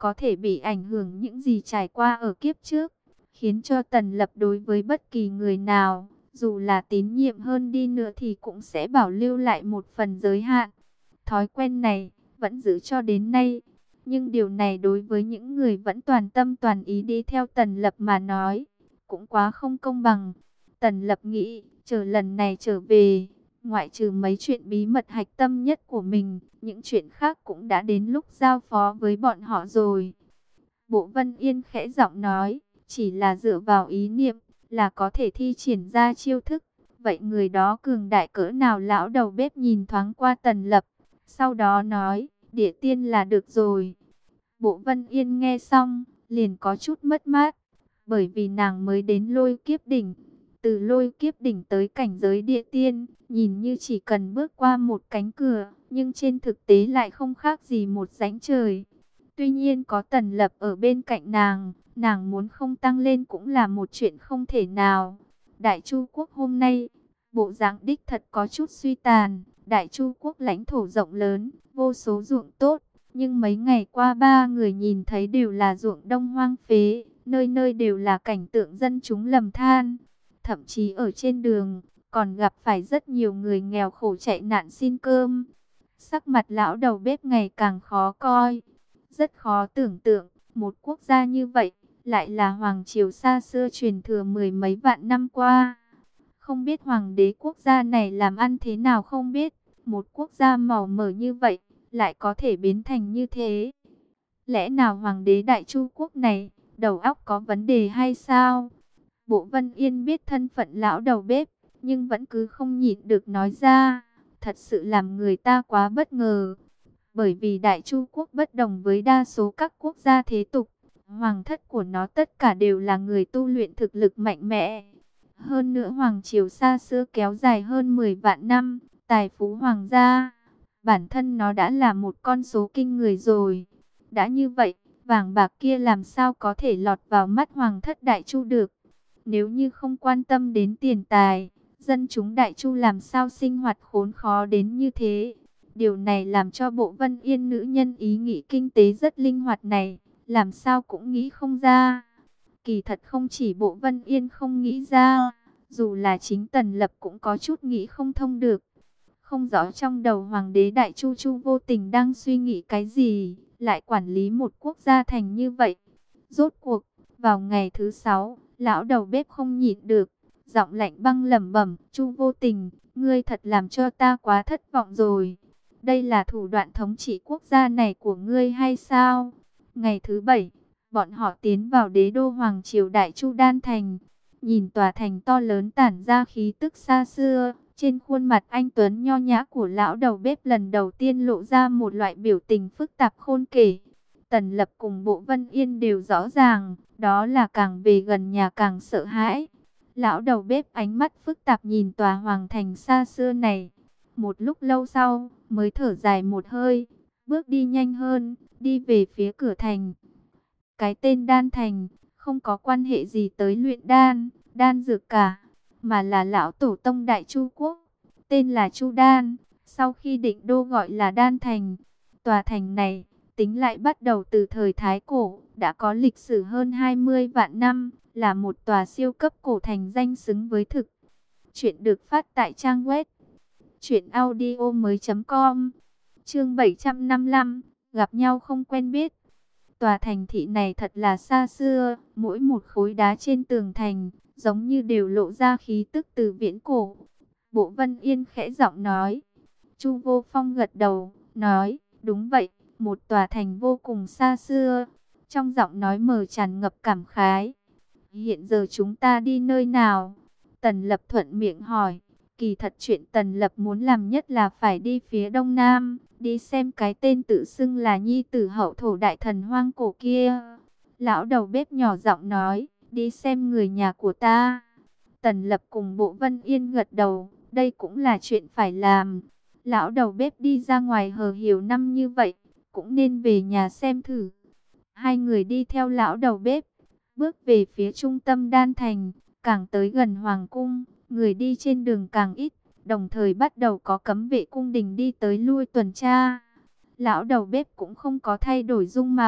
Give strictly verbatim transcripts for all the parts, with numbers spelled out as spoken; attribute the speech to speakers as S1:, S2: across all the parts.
S1: có thể bị ảnh hưởng những gì trải qua ở kiếp trước, khiến cho Tần Lập đối với bất kỳ người nào, dù là tín nhiệm hơn đi nữa thì cũng sẽ bảo lưu lại một phần giới hạn. Thói quen này vẫn giữ cho đến nay, nhưng điều này đối với những người vẫn toàn tâm toàn ý đi theo Tần Lập mà nói, cũng quá không công bằng. Tần Lập nghĩ, chờ lần này trở về, ngoại trừ mấy chuyện bí mật hạch tâm nhất của mình, những chuyện khác cũng đã đến lúc giao phó với bọn họ rồi. Bộ Vân Yên khẽ giọng nói, chỉ là dựa vào ý niệm là có thể thi triển ra chiêu thức. Vậy người đó cường đại cỡ nào? Lão đầu bếp nhìn thoáng qua Tần Lập, sau đó nói, địa tiên là được rồi. Bộ Vân Yên nghe xong, liền có chút mất mát, bởi vì nàng mới đến Lôi Kiếp Đỉnh. Từ Lôi Kiếp Đỉnh tới cảnh giới địa tiên, nhìn như chỉ cần bước qua một cánh cửa, nhưng trên thực tế lại không khác gì một rãnh trời. Tuy nhiên có Tần Lập ở bên cạnh nàng, nàng muốn không tăng lên cũng là một chuyện không thể nào. Đại Chu Quốc hôm nay, bộ dạng đích thật có chút suy tàn. Đại Chu Quốc lãnh thổ rộng lớn, vô số ruộng tốt, nhưng mấy ngày qua ba người nhìn thấy đều là ruộng đông hoang phế, nơi nơi đều là cảnh tượng dân chúng lầm than. Thậm chí ở trên đường, còn gặp phải rất nhiều người nghèo khổ chạy nạn xin cơm. Sắc mặt lão đầu bếp ngày càng khó coi. Rất khó tưởng tượng, một quốc gia như vậy, lại là hoàng triều xa xưa truyền thừa mười mấy vạn năm qua. Không biết hoàng đế quốc gia này làm ăn thế nào không biết, một quốc gia màu mỡ như vậy, lại có thể biến thành như thế. Lẽ nào hoàng đế Đại Chu Quốc này, đầu óc có vấn đề hay sao? Bộ Vân Yên biết thân phận lão đầu bếp, nhưng vẫn cứ không nhịn được nói ra, thật sự làm người ta quá bất ngờ. Bởi vì Đại Chu Quốc bất đồng với đa số các quốc gia thế tục, hoàng thất của nó tất cả đều là người tu luyện thực lực mạnh mẽ. Hơn nữa hoàng triều xa xưa kéo dài hơn mười vạn năm, tài phú hoàng gia, bản thân nó đã là một con số kinh người rồi. Đã như vậy, vàng bạc kia làm sao có thể lọt vào mắt hoàng thất Đại Chu được? Nếu như không quan tâm đến tiền tài, dân chúng Đại Chu làm sao sinh hoạt khốn khó đến như thế? Điều này làm cho Bộ Vân Yên nữ nhân ý nghĩ kinh tế rất linh hoạt này, làm sao cũng nghĩ không ra. Kỳ thật không chỉ Bộ Vân Yên không nghĩ ra, dù là chính Tần Lập cũng có chút nghĩ không thông được. Không rõ trong đầu Hoàng đế Đại Chu Chu Vô Tình đang suy nghĩ cái gì, lại quản lý một quốc gia thành như vậy. Rốt cuộc, vào ngày thứ sáu, lão đầu bếp không nhịn được, giọng lạnh băng lẩm bẩm, Chu Vô Tình, ngươi thật làm cho ta quá thất vọng rồi. Đây là thủ đoạn thống trị quốc gia này của ngươi hay sao? Ngày thứ bảy, bọn họ tiến vào đế đô Hoàng triều Đại Chu Đan Thành. Nhìn tòa thành to lớn tản ra khí tức xa xưa, trên khuôn mặt anh tuấn nho nhã của lão đầu bếp lần đầu tiên lộ ra một loại biểu tình phức tạp khôn kể. Tần Lập cùng Bộ Vân Yên đều rõ ràng, đó là càng về gần nhà càng sợ hãi. Lão đầu bếp ánh mắt phức tạp nhìn tòa hoàng thành xa xưa này. Một lúc lâu sau, mới thở dài một hơi, bước đi nhanh hơn, đi về phía cửa thành. Cái tên Đan Thành, không có quan hệ gì tới luyện đan, đan dược cả, mà là lão tổ tông Đại Chu Quốc, tên là Chu Đan, sau khi định đô gọi là Đan Thành. Tòa thành này, tính lại bắt đầu từ thời Thái Cổ, đã có lịch sử hơn hai mươi vạn năm, là một tòa siêu cấp cổ thành danh xứng với thực. Chuyện được phát tại trang web truyện audio mới chấm com, chương bảy trăm năm mươi lăm, gặp nhau không quen biết. Tòa thành thị này thật là xa xưa, mỗi một khối đá trên tường thành, giống như đều lộ ra khí tức từ viễn cổ. Bộ Vân Yên khẽ giọng nói. Chu Vô Phong gật đầu, nói, đúng vậy, một tòa thành vô cùng xa xưa. Trong giọng nói mờ tràn ngập cảm khái. Hiện giờ chúng ta đi nơi nào? Tần Lập thuận miệng hỏi. Kỳ thật chuyện Tần Lập muốn làm nhất là phải đi phía đông nam, đi xem cái tên tự xưng là nhi tử hậu thổ đại thần hoang cổ kia. Lão đầu bếp nhỏ giọng nói, đi xem người nhà của ta. Tần Lập cùng Bộ Vân Yên gật đầu, đây cũng là chuyện phải làm. Lão đầu bếp đi ra ngoài hờ hiểu năm như vậy, cũng nên về nhà xem thử. Hai người đi theo lão đầu bếp, bước về phía trung tâm Đan Thành, càng tới gần Hoàng cung, người đi trên đường càng ít, đồng thời bắt đầu có cấm vệ cung đình đi tới lui tuần tra. Lão đầu bếp cũng không có thay đổi dung mạo,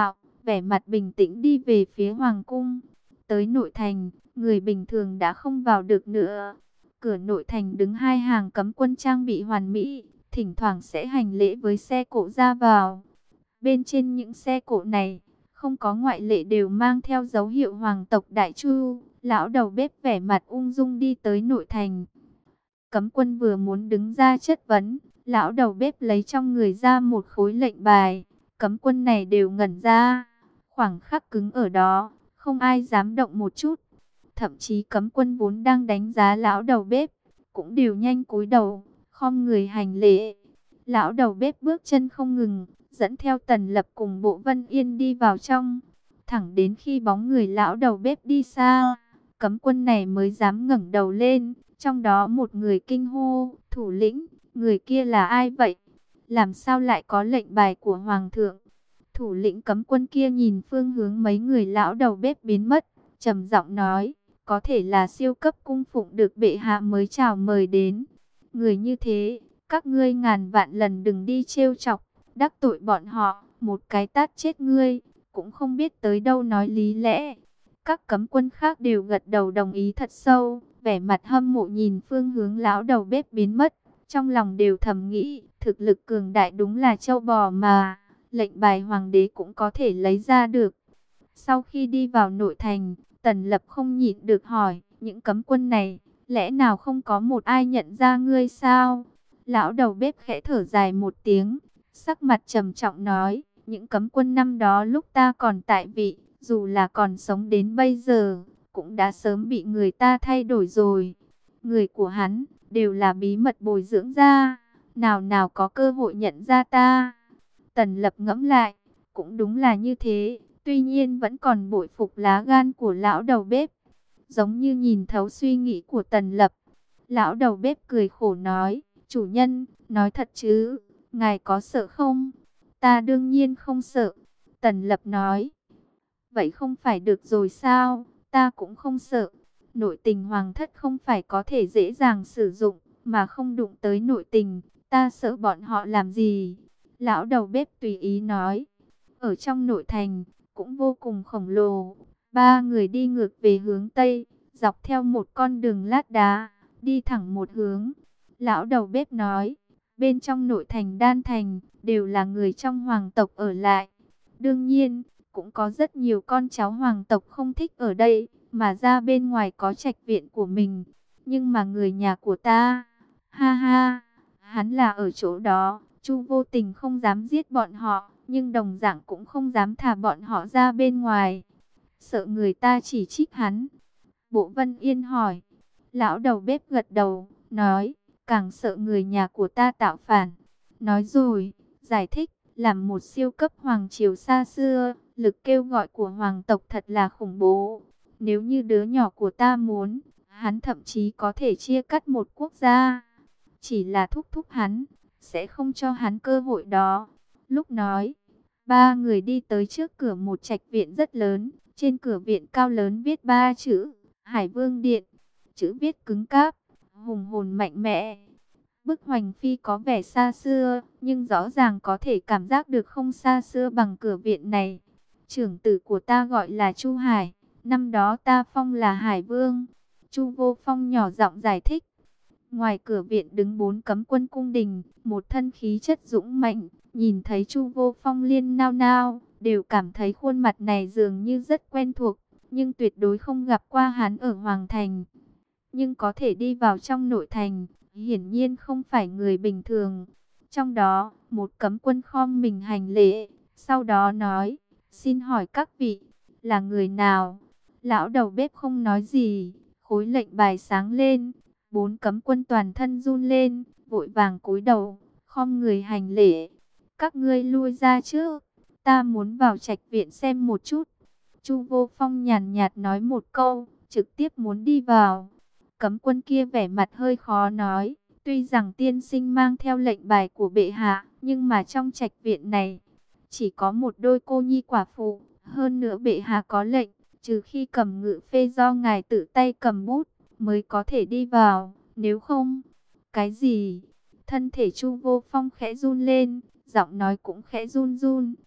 S1: vẻ mặt bình tĩnh đi về phía hoàng cung. Tới nội thành, người bình thường đã không vào được nữa. Cửa nội thành đứng hai hàng cấm quân trang bị hoàn mỹ, thỉnh thoảng sẽ hành lễ với xe cộ ra vào. Bên trên những xe cộ này, không có ngoại lệ đều mang theo dấu hiệu hoàng tộc Đại Chu. Lão đầu bếp vẻ mặt ung dung đi tới nội thành. Cấm quân vừa muốn đứng ra chất vấn, lão đầu bếp lấy trong người ra một khối lệnh bài. Cấm quân này đều ngẩn ra, khoảng khắc cứng ở đó, không ai dám động một chút. Thậm chí cấm quân vốn đang đánh giá lão đầu bếp, cũng đều nhanh cúi đầu, khom người hành lễ. Lão đầu bếp bước chân không ngừng, dẫn theo Tần Lập cùng Bộ Vân Yên đi vào trong. Thẳng đến khi bóng người lão đầu bếp đi xa, cấm quân này mới dám ngẩng đầu lên. Trong đó một người kinh hô, thủ lĩnh, người kia là ai vậy? Làm sao lại có lệnh bài của Hoàng thượng? Thủ lĩnh cấm quân kia nhìn phương hướng mấy người lão đầu bếp biến mất, trầm giọng nói, có thể là siêu cấp cung phụng được bệ hạ mới chào mời đến. Người như thế, các ngươi ngàn vạn lần đừng đi trêu chọc, đắc tội bọn họ, một cái tát chết ngươi, cũng không biết tới đâu nói lý lẽ. Các cấm quân khác đều gật đầu đồng ý thật sâu, vẻ mặt hâm mộ nhìn phương hướng lão đầu bếp biến mất, trong lòng đều thầm nghĩ, thực lực cường đại đúng là trâu bò mà, lệnh bài hoàng đế cũng có thể lấy ra được. Sau khi đi vào nội thành, Tần Lập không nhịn được hỏi, những cấm quân này, lẽ nào không có một ai nhận ra ngươi sao? Lão đầu bếp khẽ thở dài một tiếng, sắc mặt trầm trọng nói, những cấm quân năm đó lúc ta còn tại vị, dù là còn sống đến bây giờ, cũng đã sớm bị người ta thay đổi rồi. Người của hắn, đều là bí mật bồi dưỡng ra, nào nào có cơ hội nhận ra ta. Tần Lập ngẫm lại, cũng đúng là như thế, tuy nhiên vẫn còn bội phục lá gan của lão đầu bếp. Giống như nhìn thấu suy nghĩ của Tần Lập, lão đầu bếp cười khổ nói, chủ nhân, nói thật chứ, ngài có sợ không? Ta đương nhiên không sợ. Tần Lập nói, vậy không phải được rồi sao? Ta cũng không sợ. Nội tình hoàng thất không phải có thể dễ dàng sử dụng, mà không đụng tới nội tình, ta sợ bọn họ làm gì? Lão đầu bếp tùy ý nói, ở trong nội thành, cũng vô cùng khổng lồ. Ba người đi ngược về hướng Tây, dọc theo một con đường lát đá, đi thẳng một hướng. Lão đầu bếp nói, bên trong nội thành Đan Thành, đều là người trong hoàng tộc ở lại. Đương nhiên, cũng có rất nhiều con cháu hoàng tộc không thích ở đây, mà ra bên ngoài có trạch viện của mình. Nhưng mà người nhà của ta, ha ha, hắn là ở chỗ đó. Chu Vô Tình không dám giết bọn họ, nhưng đồng dạng cũng không dám thả bọn họ ra bên ngoài. Sợ người ta chỉ trích hắn. Bộ Vân Yên hỏi. Lão đầu bếp gật đầu, nói, càng sợ người nhà của ta tạo phản. Nói rồi, giải thích, làm một siêu cấp hoàng triều xa xưa, lực kêu gọi của hoàng tộc thật là khủng bố. Nếu như đứa nhỏ của ta muốn, hắn thậm chí có thể chia cắt một quốc gia. Chỉ là thúc thúc hắn, sẽ không cho hắn cơ hội đó. Lúc nói, ba người đi tới trước cửa một trạch viện rất lớn. Trên cửa viện cao lớn viết ba chữ, Hải Vương Điện. Chữ viết cứng cáp, hùng hồn mạnh mẽ. Bức hoành phi có vẻ xa xưa, nhưng rõ ràng có thể cảm giác được không xa xưa bằng cửa viện này. Trưởng tử của ta gọi là Chu Hải, năm đó ta phong là Hải Vương. Chu Vô Phong nhỏ giọng giải thích. Ngoài cửa viện đứng bốn cấm quân cung đình, một thân khí chất dũng mạnh, nhìn thấy Chu Vô Phong liên nao nao, đều cảm thấy khuôn mặt này dường như rất quen thuộc, nhưng tuyệt đối không gặp qua hắn ở Hoàng Thành. Nhưng có thể đi vào trong nội thành, hiển nhiên không phải người bình thường. Trong đó, một cấm quân khom mình hành lễ, sau đó nói, xin hỏi các vị, là người nào? Lão đầu bếp không nói gì, khối lệnh bài sáng lên, bốn cấm quân toàn thân run lên, vội vàng cúi đầu, khom người hành lễ. Các ngươi lui ra trước, ta muốn vào trạch viện xem một chút. Chu Vô Phong nhàn nhạt nói một câu, trực tiếp muốn đi vào. Cấm quân kia vẻ mặt hơi khó nói, tuy rằng tiên sinh mang theo lệnh bài của bệ hạ, nhưng mà trong trạch viện này, chỉ có một đôi cô nhi quả phụ, hơn nữa bệ hạ có lệnh, trừ khi cầm ngự phê do ngài tự tay cầm bút, mới có thể đi vào, nếu không, cái gì? Thân thể Chu Vô Phong khẽ run lên, giọng nói cũng khẽ run run,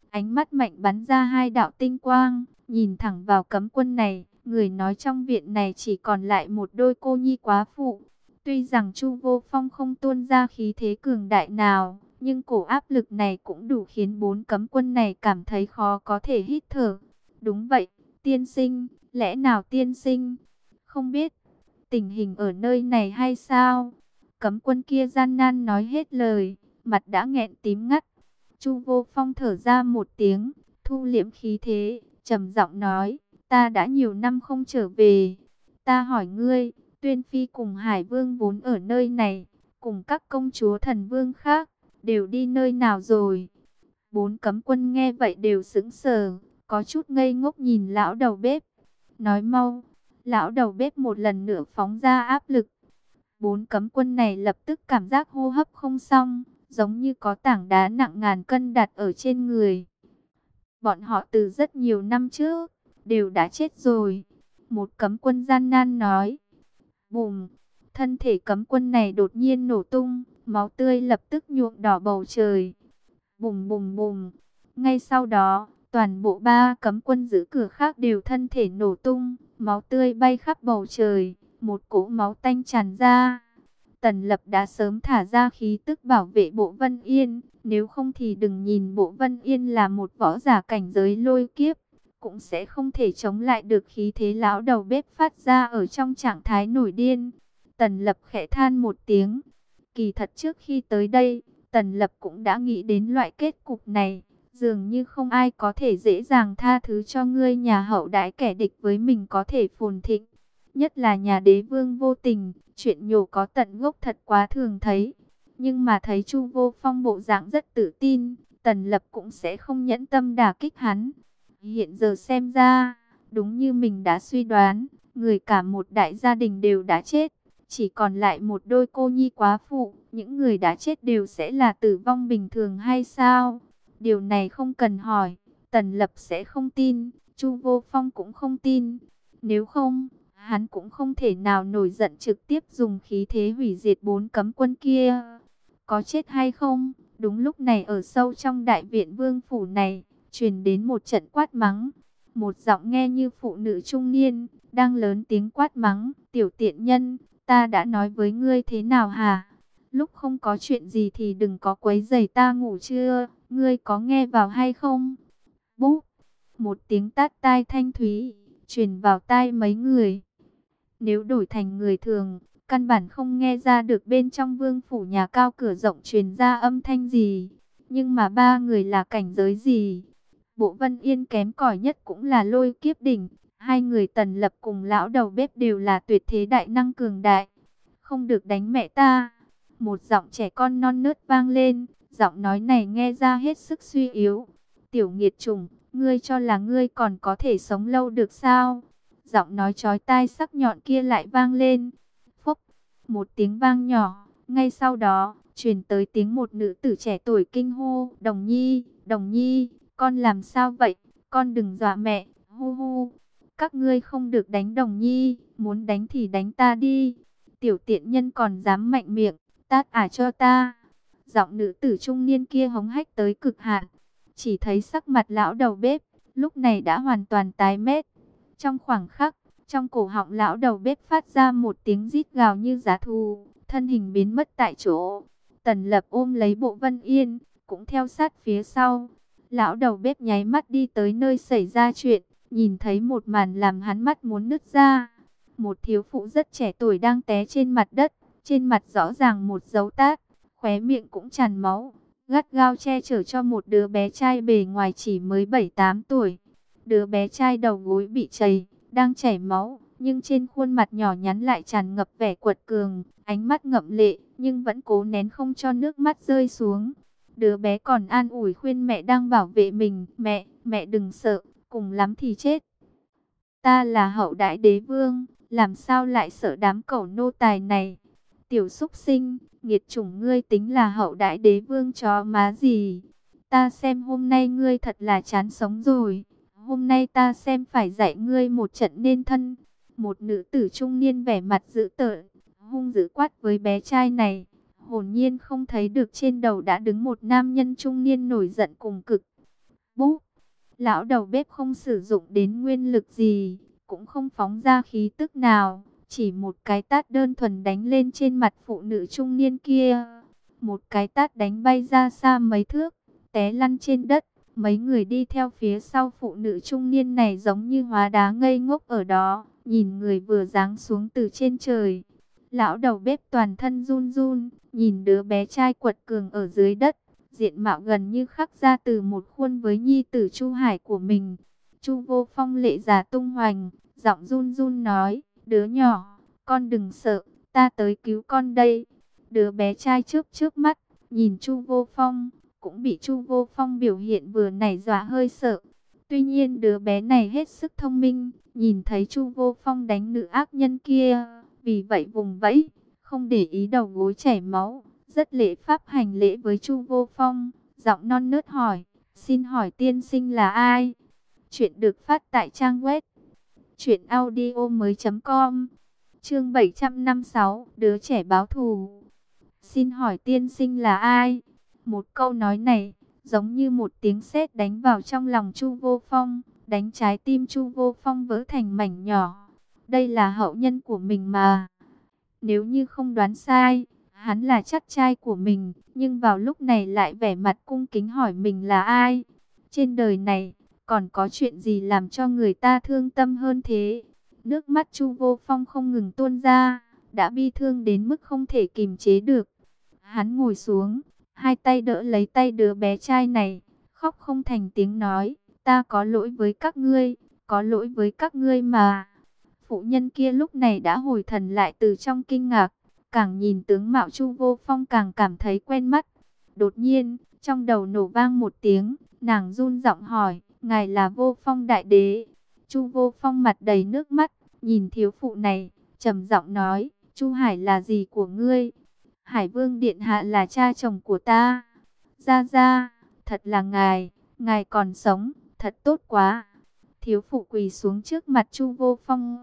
S1: Ánh mắt mạnh bắn ra hai đạo tinh quang, nhìn thẳng vào cấm quân này. Người nói trong viện này chỉ còn lại một đôi cô nhi quá phụ. Tuy rằng Chu Vô Phong không tuôn ra khí thế cường đại nào, nhưng cổ áp lực này cũng đủ khiến bốn cấm quân này cảm thấy khó có thể hít thở. Đúng vậy, tiên sinh, lẽ nào tiên sinh không biết tình hình ở nơi này hay sao? Cấm quân kia gian nan nói hết lời, mặt đã nghẹn tím ngắt. Chu Vô Phong thở ra một tiếng, thu liễm khí thế, trầm giọng nói, ta đã nhiều năm không trở về. Ta hỏi ngươi, Tuyên Phi cùng Hải Vương vốn ở nơi này, cùng các công chúa thần vương khác, đều đi nơi nào rồi? Bốn cấm quân nghe vậy đều sững sờ, có chút ngây ngốc nhìn lão đầu bếp. Nói mau, lão đầu bếp một lần nữa phóng ra áp lực. Bốn cấm quân này lập tức cảm giác hô hấp không xong, giống như có tảng đá nặng ngàn cân đặt ở trên người. Bọn họ từ rất nhiều năm trước, đều đã chết rồi. Một cấm quân gian nan nói. Bùm, thân thể cấm quân này đột nhiên nổ tung, máu tươi lập tức nhuộm đỏ bầu trời. Bùm bùm bùm, ngay sau đó, toàn bộ ba cấm quân giữ cửa khác đều thân thể nổ tung, máu tươi bay khắp bầu trời, một cỗ máu tanh tràn ra. Tần Lập đã sớm thả ra khí tức bảo vệ Bộ Vân Yên, nếu không thì đừng nhìn Bộ Vân Yên là một võ giả cảnh giới lôi kiếp, cũng sẽ không thể chống lại được khí thế lão đầu bếp phát ra ở trong trạng thái nổi điên. Tần Lập khẽ than một tiếng. Kỳ thật trước khi tới đây, Tần Lập cũng đã nghĩ đến loại kết cục này. Dường như không ai có thể dễ dàng tha thứ cho ngươi nhà hậu đãi kẻ địch với mình có thể phồn thịnh. Nhất là nhà đế vương vô tình, chuyện nhổ có tận gốc thật quá thường thấy. Nhưng mà thấy Chu Vô Phong bộ dạng rất tự tin, Tần Lập cũng sẽ không nhẫn tâm đả kích hắn. Hiện giờ xem ra, đúng như mình đã suy đoán, người cả một đại gia đình đều đã chết. Chỉ còn lại một đôi cô nhi quá phụ, những người đã chết đều sẽ là tử vong bình thường hay sao? Điều này không cần hỏi, Tần Lập sẽ không tin, Chu Vô Phong cũng không tin. Nếu không, hắn cũng không thể nào nổi giận trực tiếp dùng khí thế hủy diệt bốn cấm quân kia. Có chết hay không? Đúng lúc này ở sâu trong đại viện vương phủ này, truyền đến một trận quát mắng. Một giọng nghe như phụ nữ trung niên, đang lớn tiếng quát mắng, tiểu tiện nhân, ta đã nói với ngươi thế nào hả? Lúc không có chuyện gì thì đừng có quấy rầy ta ngủ chưa? Ngươi có nghe vào hay không? Búp! Một tiếng tát tai thanh thúy, truyền vào tai mấy người. Nếu đổi thành người thường, căn bản không nghe ra được bên trong vương phủ nhà cao cửa rộng truyền ra âm thanh gì. Nhưng mà ba người là cảnh giới gì? Bộ Vân Yên kém cỏi nhất cũng là lôi kiếp đỉnh. Hai người Tần Lập cùng lão đầu bếp đều là tuyệt thế đại năng cường đại. Không được đánh mẹ ta. Một giọng trẻ con non nớt vang lên. Giọng nói này nghe ra hết sức suy yếu. Tiểu nghiệt chủng, ngươi cho là ngươi còn có thể sống lâu được sao? Giọng nói chói tai sắc nhọn kia lại vang lên. Phốc, một tiếng vang nhỏ. Ngay sau đó, truyền tới tiếng một nữ tử trẻ tuổi kinh hô. Đồng Nhi, Đồng Nhi, con làm sao vậy? Con đừng dọa mẹ, hu hu. Các ngươi không được đánh Đồng Nhi, muốn đánh thì đánh ta đi. Tiểu tiện nhân còn dám mạnh miệng, tát ả cho ta. Giọng nữ tử trung niên kia hống hách tới cực hạn. Chỉ thấy sắc mặt lão đầu bếp, lúc này đã hoàn toàn tái mét. Trong khoảng khắc, trong cổ họng lão đầu bếp phát ra một tiếng rít gào như giá thú, thân hình biến mất tại chỗ. Tần Lập ôm lấy Bộ Vân Yên, cũng theo sát phía sau. Lão đầu bếp nháy mắt đi tới nơi xảy ra chuyện, nhìn thấy một màn làm hắn mắt muốn nứt ra. Một thiếu phụ rất trẻ tuổi đang té trên mặt đất, trên mặt rõ ràng một dấu tát, khóe miệng cũng tràn máu, gắt gao che chở cho một đứa bé trai bề ngoài chỉ mới bảy tám tuổi. Đứa bé trai đầu gối bị chảy, đang chảy máu, nhưng trên khuôn mặt nhỏ nhắn lại tràn ngập vẻ quật cường, ánh mắt ngậm lệ, nhưng vẫn cố nén không cho nước mắt rơi xuống. Đứa bé còn an ủi khuyên mẹ đang bảo vệ mình, mẹ, mẹ đừng sợ, cùng lắm thì chết. Ta là hậu đại đế vương, làm sao lại sợ đám cẩu nô tài này? Tiểu súc sinh, nghiệt chủng ngươi tính là hậu đại đế vương chó má gì? Ta xem hôm nay ngươi thật là chán sống rồi. Hôm nay ta xem phải dạy ngươi một trận nên thân. Một nữ tử trung niên vẻ mặt dữ tợn, hung dữ quát với bé trai này. Hồn nhiên không thấy được trên đầu đã đứng một nam nhân trung niên nổi giận cùng cực. Búp, lão đầu bếp không sử dụng đến nguyên lực gì, cũng không phóng ra khí tức nào, chỉ một cái tát đơn thuần đánh lên trên mặt phụ nữ trung niên kia. Một cái tát đánh bay ra xa mấy thước, té lăn trên đất. Mấy người đi theo phía sau phụ nữ trung niên này giống như hóa đá ngây ngốc ở đó, nhìn người vừa giáng xuống từ trên trời. Lão đầu bếp toàn thân run run, nhìn đứa bé trai quật cường ở dưới đất, diện mạo gần như khắc ra từ một khuôn với nhi tử Chu Hải của mình. Chu Vô Phong lệ già tung hoành, giọng run run nói, đứa nhỏ, con đừng sợ, ta tới cứu con đây. Đứa bé trai chớp chớp mắt, nhìn Chu Vô Phong, cũng bị Chu Vô Phong biểu hiện vừa nảy dọa hơi sợ. Tuy nhiên đứa bé này hết sức thông minh, nhìn thấy Chu Vô Phong đánh nữ ác nhân kia, vì vậy vùng vẫy, không để ý đầu gối chảy máu, rất lễ phép hành lễ với Chu Vô Phong, giọng non nớt hỏi, xin hỏi tiên sinh là ai? Chuyện được phát tại trang web truyện audio mới.com. Chương bảy trăm năm mươi sáu, đứa trẻ báo thù. Xin hỏi tiên sinh là ai? Một câu nói này, giống như một tiếng sét đánh vào trong lòng Chu Vô Phong, đánh trái tim Chu Vô Phong vỡ thành mảnh nhỏ. Đây là hậu nhân của mình mà. Nếu như không đoán sai, hắn là chắc trai của mình, nhưng vào lúc này lại vẻ mặt cung kính hỏi mình là ai. Trên đời này, còn có chuyện gì làm cho người ta thương tâm hơn thế? Nước mắt Chu Vô Phong không ngừng tuôn ra, đã bi thương đến mức không thể kìm chế được. Hắn ngồi xuống, hai tay đỡ lấy tay đứa bé trai này, khóc không thành tiếng nói, ta có lỗi với các ngươi, có lỗi với các ngươi mà. Phụ nhân kia lúc này đã hồi thần lại từ trong kinh ngạc, càng nhìn tướng mạo Chu Vô Phong càng cảm thấy quen mắt. Đột nhiên, trong đầu nổ vang một tiếng, nàng run giọng hỏi, ngài là Vô Phong đại đế? Chu Vô Phong mặt đầy nước mắt, nhìn thiếu phụ này, trầm giọng nói, Chu Hải là gì của ngươi? Hải Vương điện hạ là cha chồng của ta. Gia Gia, thật là ngài, ngài còn sống, thật tốt quá. Thiếu phụ quỳ xuống trước mặt Chu Vô Phong,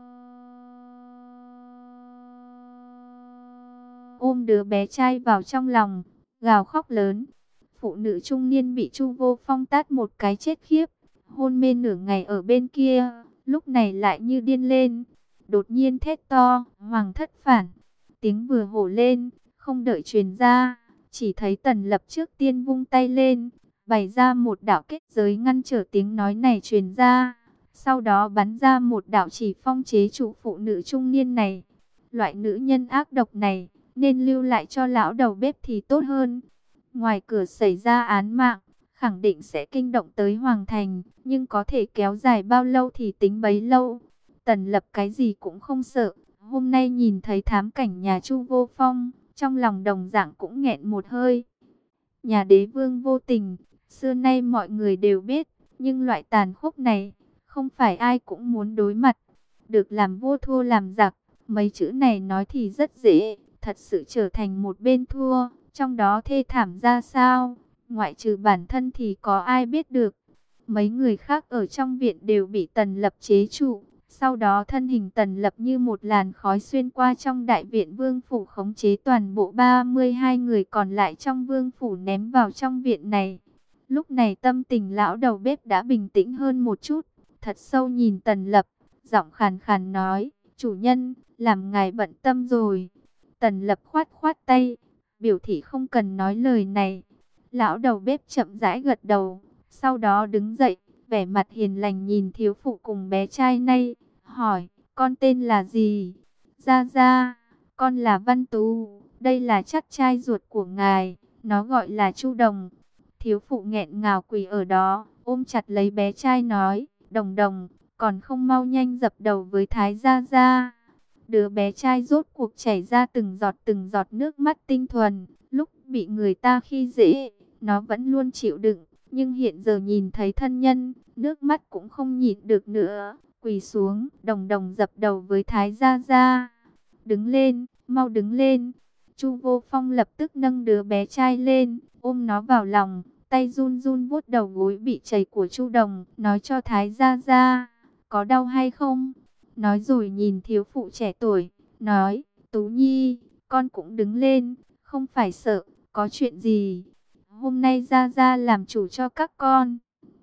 S1: ôm đứa bé trai vào trong lòng, gào khóc lớn. Phụ nữ trung niên bị Chu Vô Phong tát một cái chết khiếp, hôn mê nửa ngày ở bên kia, lúc này lại như điên lên, đột nhiên thét to, hoàng thất phản. Tiếng vừa hổ lên, không đợi truyền ra, chỉ thấy Tần Lập trước tiên vung tay lên, bày ra một đạo kết giới ngăn trở tiếng nói này truyền ra. Sau đó bắn ra một đạo chỉ phong chế trụ phụ nữ trung niên này. Loại nữ nhân ác độc này, nên lưu lại cho lão đầu bếp thì tốt hơn. Ngoài cửa xảy ra án mạng, khẳng định sẽ kinh động tới Hoàng Thành, nhưng có thể kéo dài bao lâu thì tính bấy lâu. Tần Lập cái gì cũng không sợ, hôm nay nhìn thấy thám cảnh nhà Chu Vô Phong, trong lòng đồng dạng cũng nghẹn một hơi. Nhà đế vương vô tình, xưa nay mọi người đều biết, nhưng loại tàn khốc này, không phải ai cũng muốn đối mặt. Được làm vua thua làm giặc, mấy chữ này nói thì rất dễ, thật sự trở thành một bên thua, trong đó thê thảm ra sao, ngoại trừ bản thân thì có ai biết được. Mấy người khác ở trong viện đều bị Tần Lập chế trụ, sau đó thân hình Tần Lập như một làn khói xuyên qua trong đại viện vương phủ, khống chế toàn bộ ba mươi hai người còn lại trong vương phủ ném vào trong viện này. Lúc này tâm tình lão đầu bếp đã bình tĩnh hơn một chút, thật sâu nhìn Tần Lập, giọng khàn khàn nói, chủ nhân, làm ngài bận tâm rồi. Tần Lập khoát khoát tay, biểu thị không cần nói lời này. Lão đầu bếp chậm rãi gật đầu, sau đó đứng dậy, vẻ mặt hiền lành nhìn thiếu phụ cùng bé trai này, hỏi, con tên là gì? Gia Gia, con là Văn Tú, đây là chắc trai ruột của ngài, nó gọi là Chu Đồng. Thiếu phụ nghẹn ngào quỳ ở đó, ôm chặt lấy bé trai nói, Đồng Đồng, còn không mau nhanh dập đầu với Thái Gia Gia. Đứa bé trai rốt cuộc chảy ra từng giọt từng giọt nước mắt tinh thuần, lúc bị người ta khi dễ, nó vẫn luôn chịu đựng, nhưng hiện giờ nhìn thấy thân nhân, nước mắt cũng không nhịn được nữa, quỳ xuống, Đồng Đồng dập đầu với Thái Gia Gia. Đứng lên, mau đứng lên. Chu Vô Phong lập tức nâng đứa bé trai lên, ôm nó vào lòng, tay run run vuốt đầu gối bị chảy của Chu Đồng, nói cho Thái Gia Gia, có đau hay không? Nói rồi nhìn thiếu phụ trẻ tuổi, nói, Tú Nhi, con cũng đứng lên, không phải sợ, có chuyện gì? Hôm nay Gia Gia làm chủ cho các con.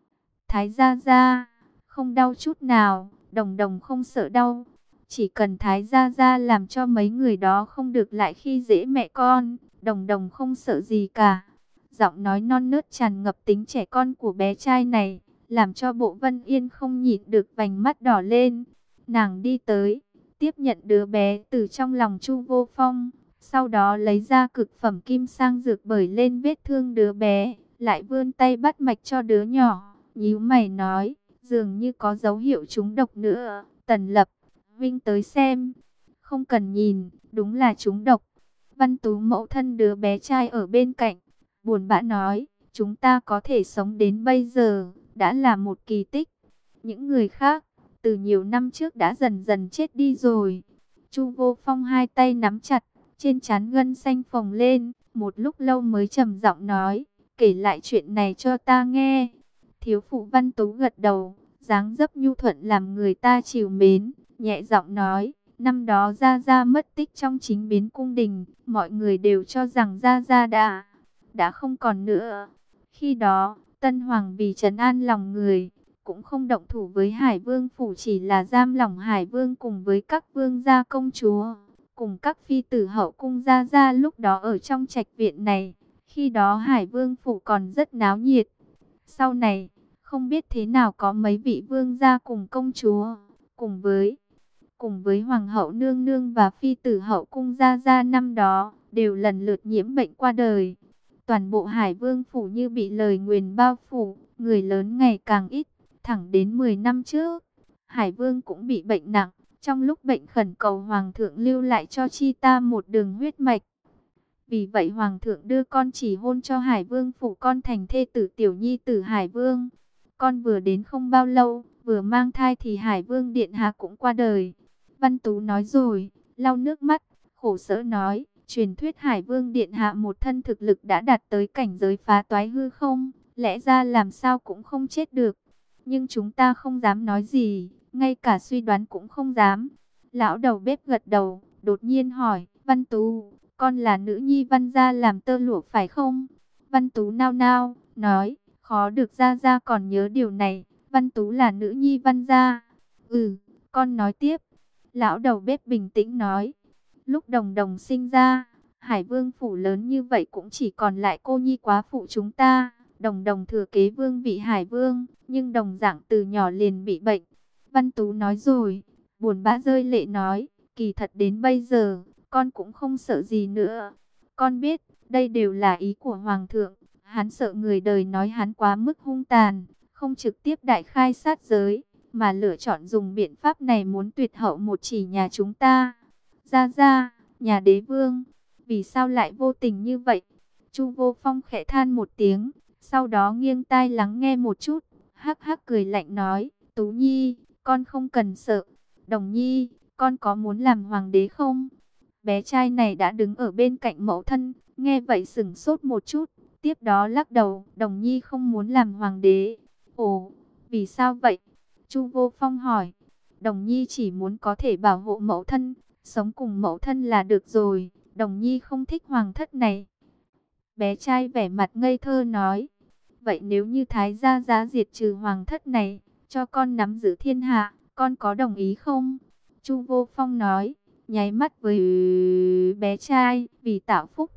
S1: Thái gia gia, không đau chút nào, Đồng Đồng không sợ đau. Chỉ cần Thái gia gia làm cho mấy người đó không được lại khi dễ mẹ con, Đồng Đồng không sợ gì cả. Giọng nói non nớt tràn ngập tính trẻ con của bé trai này, làm cho Bộ Vân Yên không nhịn được vành mắt đỏ lên. Nàng đi tới, tiếp nhận đứa bé từ trong lòng Chu Vô Phong, sau đó lấy ra cực phẩm kim sang dược bởi lên vết thương đứa bé, lại vươn tay bắt mạch cho đứa nhỏ, nhíu mày nói, dường như có dấu hiệu trúng độc nữa. Tần Lập, Vinh tới xem. Không cần nhìn, đúng là trúng độc. Văn Tú mẫu thân đứa bé trai ở bên cạnh, buồn bã nói, chúng ta có thể sống đến bây giờ, đã là một kỳ tích. Những người khác, từ nhiều năm trước đã dần dần chết đi rồi. Chu Vô Phong hai tay nắm chặt, trên trán gân xanh phồng lên, một lúc lâu mới trầm giọng nói, kể lại chuyện này cho ta nghe. Thiếu phụ Văn Tú gật đầu, dáng dấp nhu thuận làm người ta trìu mến, nhẹ giọng nói, năm đó Gia Gia mất tích trong chính biến cung đình, mọi người đều cho rằng Gia Gia đã, đã không còn nữa. Khi đó, Tân Hoàng vì trấn an lòng người, cũng không động thủ với Hải Vương phủ, chỉ là giam lỏng Hải Vương cùng với các vương gia công chúa, cùng các phi tử hậu cung Gia Gia lúc đó ở trong trạch viện này. Khi đó Hải Vương phủ còn rất náo nhiệt. Sau này, không biết thế nào có mấy vị vương gia cùng công chúa, cùng với cùng với hoàng hậu nương nương và phi tử hậu cung Gia Gia năm đó, đều lần lượt nhiễm bệnh qua đời. Toàn bộ Hải Vương phủ như bị lời nguyền bao phủ, người lớn ngày càng ít, thẳng đến mười năm trước, Hải Vương cũng bị bệnh nặng, trong lúc bệnh khẩn cầu hoàng thượng lưu lại cho chi ta một đường huyết mạch. Vì vậy hoàng thượng đưa con chỉ hôn cho Hải Vương phủ con thành thê tử tiểu nhi tử Hải Vương. Con vừa đến không bao lâu, vừa mang thai thì Hải Vương điện hạ cũng qua đời. Văn Tú nói rồi, lau nước mắt, khổ sở nói, truyền thuyết Hải Vương điện hạ một thân thực lực đã đạt tới cảnh giới phá toái hư không, lẽ ra làm sao cũng không chết được. Nhưng chúng ta không dám nói gì, ngay cả suy đoán cũng không dám. Lão đầu bếp gật đầu, đột nhiên hỏi, Văn Tú, con là nữ nhi Văn gia làm tơ lụa phải không? Văn Tú nao nao, nói, khó được Gia Gia còn nhớ điều này, Văn Tú là nữ nhi Văn gia. Ừ, con nói tiếp. Lão đầu bếp bình tĩnh nói, lúc Đồng Đồng sinh ra, Hải Vương phủ lớn như vậy cũng chỉ còn lại cô nhi quá phụ chúng ta. Đồng Đồng thừa kế vương vị Hải Vương, nhưng đồng dạng từ nhỏ liền bị bệnh. Văn Tú nói rồi, buồn bã rơi lệ nói, kỳ thật đến bây giờ, con cũng không sợ gì nữa. Con biết, đây đều là ý của Hoàng thượng, hắn sợ người đời nói hắn quá mức hung tàn, không trực tiếp đại khai sát giới, mà lựa chọn dùng biện pháp này muốn tuyệt hậu một chỉ nhà chúng ta. Gia Gia, nhà đế vương, vì sao lại vô tình như vậy? Chu Vô Phong khẽ than một tiếng, sau đó nghiêng tai lắng nghe một chút, hắc hắc cười lạnh nói, Tú Nhi, con không cần sợ. Đồng Nhi, con có muốn làm hoàng đế không? Bé trai này đã đứng ở bên cạnh mẫu thân, nghe vậy sửng sốt một chút, tiếp đó lắc đầu, Đồng Nhi không muốn làm hoàng đế. Ồ, vì sao vậy? Chu Vô Phong hỏi. Đồng Nhi chỉ muốn có thể bảo hộ mẫu thân, sống cùng mẫu thân là được rồi, Đồng Nhi không thích hoàng thất này. Bé trai vẻ mặt ngây thơ nói, vậy nếu như Thái gia gia diệt trừ hoàng thất này, cho con nắm giữ thiên hạ, con có đồng ý không? Chu Vô Phong nói, nháy mắt với bé trai, vì tạo phúc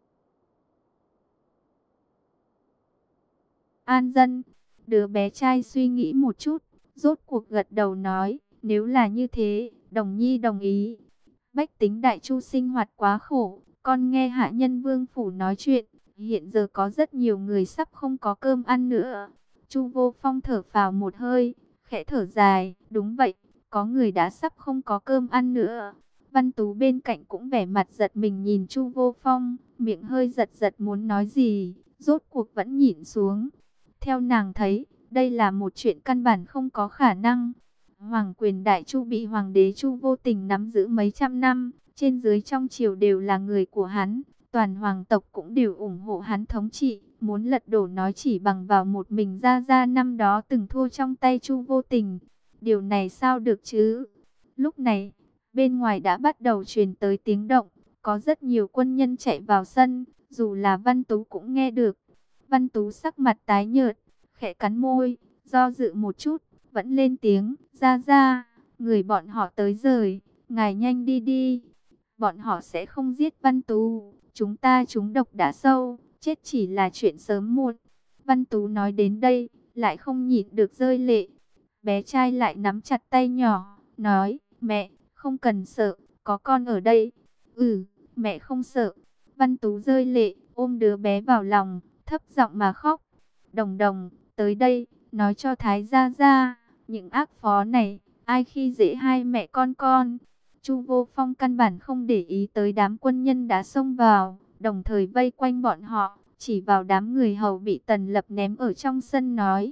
S1: an dân. Đứa bé trai suy nghĩ một chút, rốt cuộc gật đầu nói, nếu là như thế, Đồng Nhi đồng ý. Bách tính Đại Chu sinh hoạt quá khổ, con nghe hạ nhân vương phủ nói chuyện, hiện giờ có rất nhiều người sắp không có cơm ăn nữa. Chu Vô Phong thở phào một hơi, khẽ thở dài, đúng vậy, có người đã sắp không có cơm ăn nữa. Văn Tú bên cạnh cũng vẻ mặt giật mình nhìn Chu Vô Phong, miệng hơi giật giật muốn nói gì, rốt cuộc vẫn nhịn xuống. Theo nàng thấy, đây là một chuyện căn bản không có khả năng. Hoàng quyền Đại Chu bị hoàng đế Chu vô tình nắm giữ mấy trăm năm, trên dưới trong triều đều là người của hắn, toàn hoàng tộc cũng đều ủng hộ hắn thống trị, muốn lật đổ nói chỉ bằng vào một mình Gia Gia năm đó từng thua trong tay Chu vô tình. Điều này sao được chứ? Lúc này, bên ngoài đã bắt đầu truyền tới tiếng động, có rất nhiều quân nhân chạy vào sân, dù là Văn Tú cũng nghe được. Văn Tú sắc mặt tái nhợt, khẽ cắn môi, do dự một chút, vẫn lên tiếng, ra ra, người bọn họ tới rồi, ngài nhanh đi đi. Bọn họ sẽ không giết Văn Tú, chúng ta trúng độc đã sâu, chết chỉ là chuyện sớm muộn. Văn Tú nói đến đây, lại không nhịn được rơi lệ. Bé trai lại nắm chặt tay nhỏ, nói, mẹ, không cần sợ, có con ở đây. Ừ, mẹ không sợ. Văn Tú rơi lệ, ôm đứa bé vào lòng, thấp giọng mà khóc. Đồng Đồng, tới đây, nói cho Thái gia gia, những ác phó này, ai khi dễ hai mẹ con con. Chu Vô Phong căn bản không để ý tới đám quân nhân đã xông vào, đồng thời vây quanh bọn họ, chỉ vào đám người hầu bị Tần Lập ném ở trong sân nói.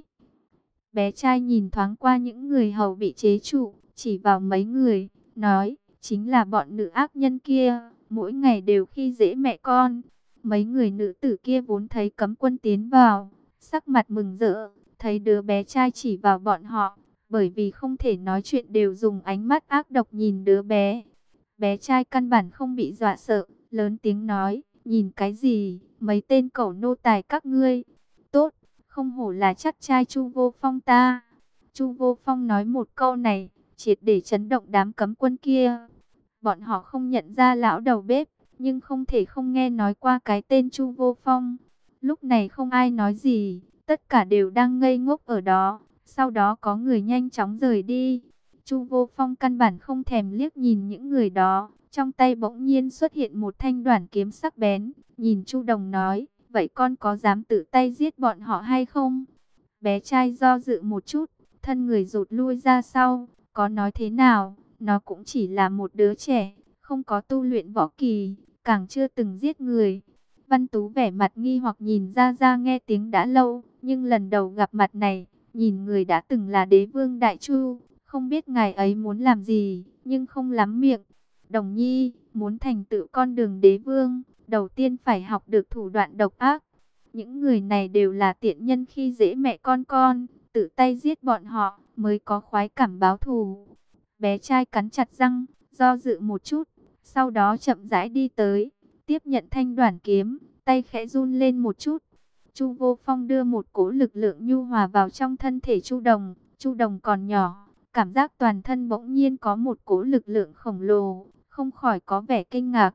S1: Bé trai nhìn thoáng qua những người hầu bị chế trụ, chỉ vào mấy người, nói, chính là bọn nữ ác nhân kia, mỗi ngày đều khi dễ mẹ con. Mấy người nữ tử kia vốn thấy cấm quân tiến vào, sắc mặt mừng rỡ, thấy đứa bé trai chỉ vào bọn họ, bởi vì không thể nói chuyện đều dùng ánh mắt ác độc nhìn đứa bé. Bé trai căn bản không bị dọa sợ, lớn tiếng nói, nhìn cái gì, mấy tên cẩu nô tài các ngươi. Tốt, không hổ là chắc trai Chu Vô Phong ta. Chu Vô Phong nói một câu này, triệt để chấn động đám cấm quân kia. Bọn họ không nhận ra lão đầu bếp, nhưng không thể không nghe nói qua cái tên Chu Vô Phong. Lúc này không ai nói gì, tất cả đều đang ngây ngốc ở đó. Sau đó có người nhanh chóng rời đi. Chu Vô Phong căn bản không thèm liếc nhìn những người đó. Trong tay bỗng nhiên xuất hiện một thanh đoản kiếm sắc bén. Nhìn Chu Đồng nói, vậy con có dám tự tay giết bọn họ hay không? Bé trai do dự một chút, thân người rụt lui ra sau. Có nói thế nào, nó cũng chỉ là một đứa trẻ, không có tu luyện võ kỳ, càng chưa từng giết người. Văn Tú vẻ mặt nghi hoặc nhìn ra ra nghe tiếng đã lâu, nhưng lần đầu gặp mặt này, nhìn người đã từng là đế vương Đại Chu, không biết ngài ấy muốn làm gì, nhưng không lắm miệng. Đồng Nhi, muốn thành tựu con đường đế vương, đầu tiên phải học được thủ đoạn độc ác. Những người này đều là tiện nhân khi dễ mẹ con con, tự tay giết bọn họ mới có khoái cảm báo thù. Bé trai cắn chặt răng, do dự một chút, sau đó chậm rãi đi tới, tiếp nhận thanh đoản kiếm, tay khẽ run lên một chút. Chu Vô Phong đưa một cỗ lực lượng nhu hòa vào trong thân thể Chu Đồng. Chu Đồng còn nhỏ, cảm giác toàn thân bỗng nhiên có một cỗ lực lượng khổng lồ, không khỏi có vẻ kinh ngạc.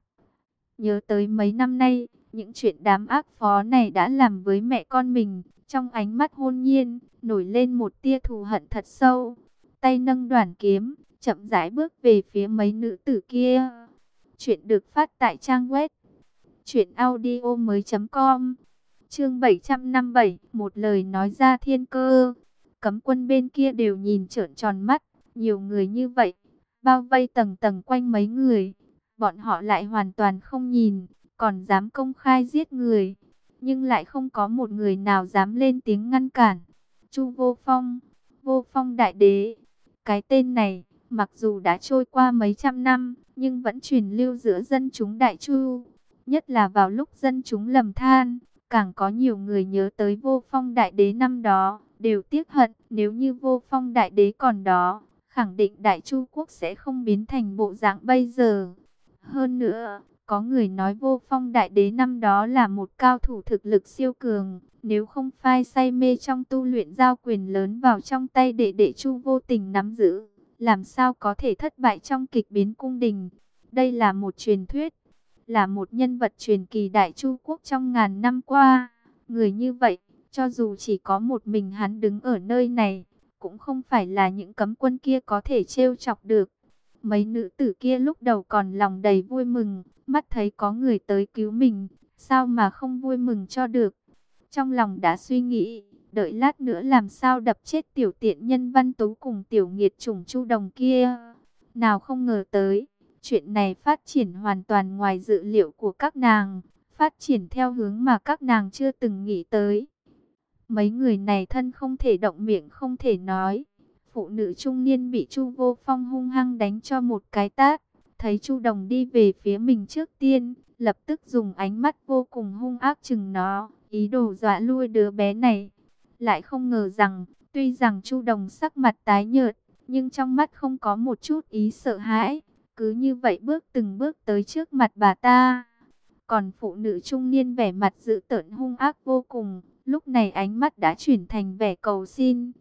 S1: Nhớ tới mấy năm nay, những chuyện đám ác phó này đã làm với mẹ con mình, trong ánh mắt hôn nhiên, nổi lên một tia thù hận thật sâu. Tay nâng đoản kiếm, chậm rãi bước về phía mấy nữ tử kia. Chuyện được phát tại trang web truyện audio mới chấm com. Chương bảy trăm năm mươi bảy, một lời nói ra thiên cơ. Cấm quân bên kia đều nhìn trợn tròn mắt, nhiều người như vậy, bao vây tầng tầng quanh mấy người, bọn họ lại hoàn toàn không nhìn, còn dám công khai giết người, nhưng lại không có một người nào dám lên tiếng ngăn cản. Chu Vô Phong, Vô Phong đại đế, cái tên này, mặc dù đã trôi qua mấy trăm năm, nhưng vẫn truyền lưu giữa dân chúng Đại Chu, nhất là vào lúc dân chúng lầm than. Càng có nhiều người nhớ tới Vô Phong đại đế năm đó, đều tiếc hận, nếu như Vô Phong đại đế còn đó, khẳng định Đại Chu quốc sẽ không biến thành bộ dạng bây giờ. Hơn nữa, có người nói Vô Phong đại đế năm đó là một cao thủ thực lực siêu cường, nếu không phai say mê trong tu luyện giao quyền lớn vào trong tay đệ đệ Chu vô tình nắm giữ, làm sao có thể thất bại trong kịch biến cung đình. Đây là một truyền thuyết, là một nhân vật truyền kỳ Đại Chu quốc trong ngàn năm qua. Người như vậy, cho dù chỉ có một mình hắn đứng ở nơi này, cũng không phải là những cấm quân kia có thể trêu chọc được. Mấy nữ tử kia lúc đầu còn lòng đầy vui mừng, mắt thấy có người tới cứu mình, sao mà không vui mừng cho được. Trong lòng đã suy nghĩ, đợi lát nữa làm sao đập chết tiểu tiện nhân Văn Tú cùng tiểu nghiệt chủng Chu Đồng kia. Nào không ngờ tới, chuyện này phát triển hoàn toàn ngoài dự liệu của các nàng, phát triển theo hướng mà các nàng chưa từng nghĩ tới. Mấy người này thân không thể động miệng không thể nói. Phụ nữ trung niên bị Chu Vô Phong hung hăng đánh cho một cái tát, thấy Chu Đồng đi về phía mình trước tiên, lập tức dùng ánh mắt vô cùng hung ác chừng nó, ý đồ dọa lui đứa bé này. Lại không ngờ rằng, tuy rằng Chu Đồng sắc mặt tái nhợt, nhưng trong mắt không có một chút ý sợ hãi, cứ như vậy bước từng bước tới trước mặt bà ta. Còn phụ nữ trung niên vẻ mặt dữ tợn hung ác vô cùng, lúc này ánh mắt đã chuyển thành vẻ cầu xin.